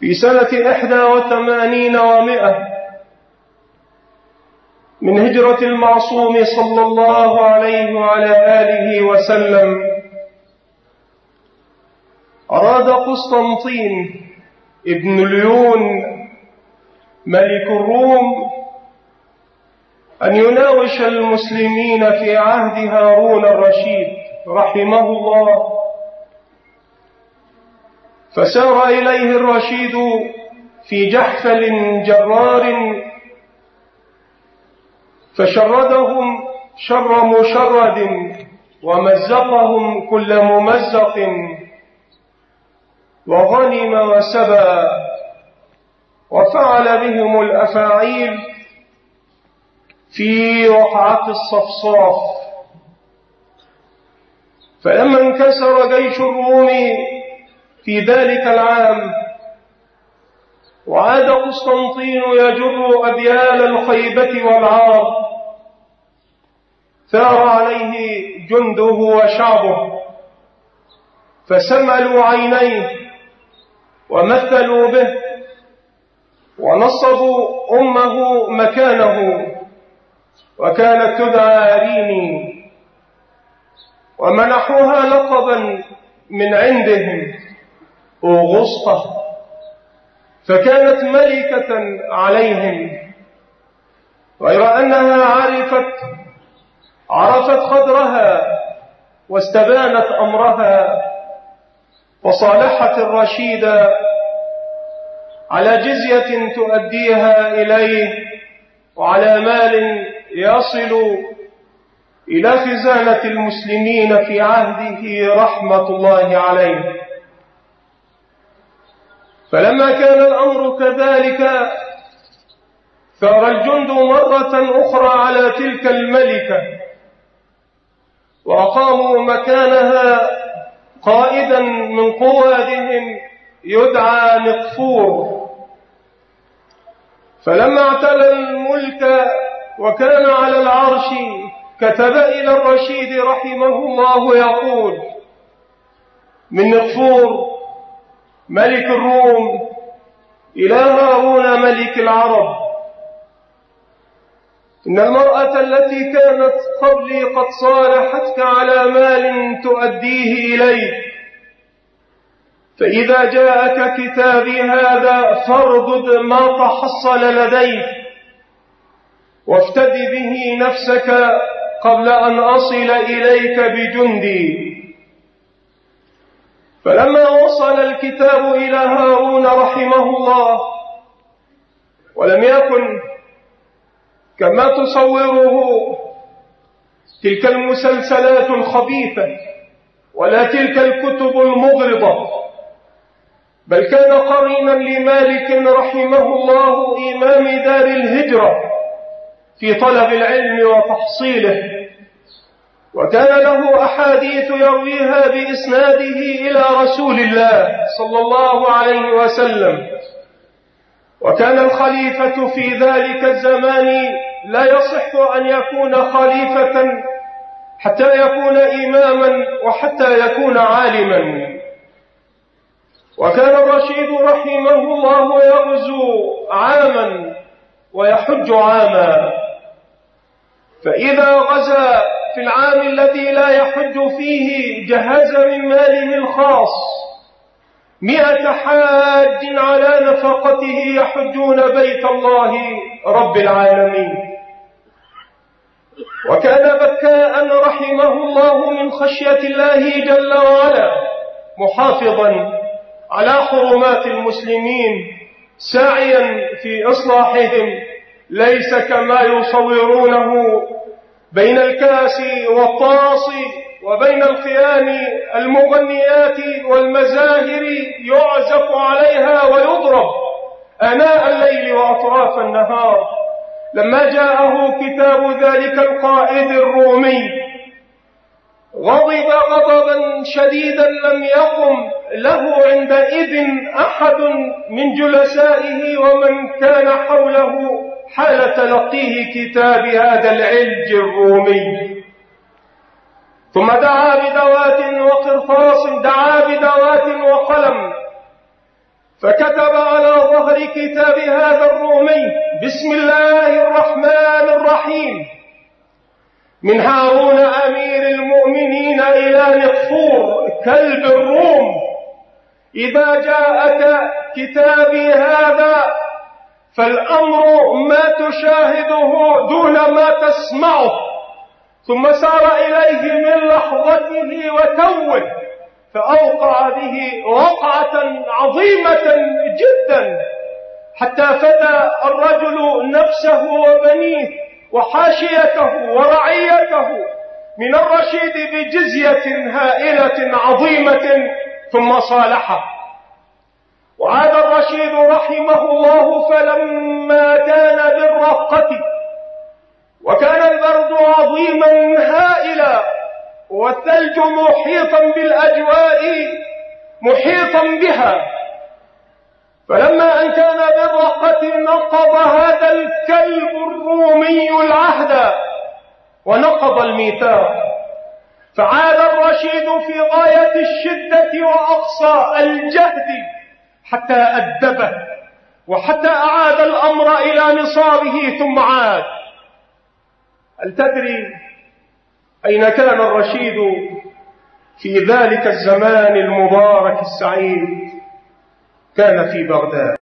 في سنة 81 و100 من هجرة المعصوم صلى الله عليه وعلى آله وسلم، أراد قسطنطين ابن ليون ملك الروم أن يناوش المسلمين في عهد هارون الرشيد رحمه الله، فسار إليه الرشيد في جحفل جرار فشردهم شر مشرد ومزقهم كل ممزق، وغنم وسبى وفعل بهم الأفاعيل في وقعة الصفصاف. فلما انكسر جيش الروم في ذلك العام وعاد قسطنطين يجر أبيال الخيبة والعار، ثار عليه جنده وشعبه فسملوا عينيه ومثلوا به ونصبوا أمه مكانه، وكانت تدعى ريني، ومنحوها لقبا من عندهم أوغسطة، فكانت ملكة عليهم، غير أنها عرفت قدرها واستبانت أمرها، وصالحت الرشيد على جزية تؤديها إليه وعلى مال يصل إلى خزانة المسلمين في عهده رحمة الله عليه. فلما كان الأمر كذلك ثار الجند مرة أخرى على تلك الملكة، وأقاموا مكانها قائدا من قوادهم يدعى مقفور. فلما اعتلى الملك وكان على العرش كتب إلى الرشيد رحمه الله يقول: من مقفور ملك الروم إلى هارون ملك العرب، إن المرأة التي كانت قبلي قد صالحتك على مال تؤديه إليه، فإذا جاءك كتابي هذا فاردد ما تحصل لديك وافتد به نفسك قبل أن أصل إليك بجندي. فلما وصل الكتاب إلى هارون رحمه الله ولم يكن كما تصوره تلك المسلسلات الخبيثة ولا تلك الكتب المغرضة، بل كان قرينا لمالك رحمه الله إمام دار الهجرة في طلب العلم وتحصيله، وكان له أحاديث يرويها بإسناده إلى رسول الله صلى الله عليه وسلم، وكان الخليفة في ذلك الزمان لا يصح أن يكون خليفة حتى يكون إماما وحتى يكون عالما. وكان الرشيد رحمه الله يغزو عاما ويحج عاما، فإذا غزا في العام الذي لا يحج فيه جهز من ماله الخاص 100 حاج على نفقته يحجون بيت الله رب العالمين. وكان بكاء رحمه الله من خشية الله جل وعلا، محافظا على حرمات المسلمين، ساعيا في إصلاحهم، ليس كما يصورونه بين الكاس والطاس وبين الخيام المغنيات والمزاهر يعزف عليها ويضرب آناء الليل وأطراف النهار. لما جاءه كتاب ذلك القائد الرومي غضب غضبا شديدا لم يقم له عندئذ أحد من جلسائه ومن كان حوله حال تلقيه كتاب هذا العلج الرومي، ثم دعا بدوات وقرطاس، دعا بدوات وقلم، فكتب على ظهر كتاب هذا الرومي: بسم الله الرحمن الرحيم، من هارون أمير المؤمنين إلى نقفور كلب الروم، إذا جاءك كتابي هذا فالأمر ما تشاهده دون ما تسمعه. ثم سار إليه من لحظته وتوه، فأوقع به وقعة عظيمة جدا، حتى فدى الرجل نفسه وبنيه وحاشيته ورعيته من الرشيد بجزية هائلة عظيمة، ثم صالحه. وعاد الرشيد رحمه الله، فلما كان بالرقة وكان البرد عظيما هائلا والثلج محيطا بالأجواء محيطا بها، فلما أن كان بالرقة نقض هذا الكلب الرومي العهد ونقض الميثاق، فعاد الرشيد في غاية الشدة وأقصى الجهد حتى أدبه وحتى أعاد الأمر إلى نصابه ثم عاد. هل تدري أين كان الرشيد في ذلك الزمان المبارك السعيد؟ كان في بغداد.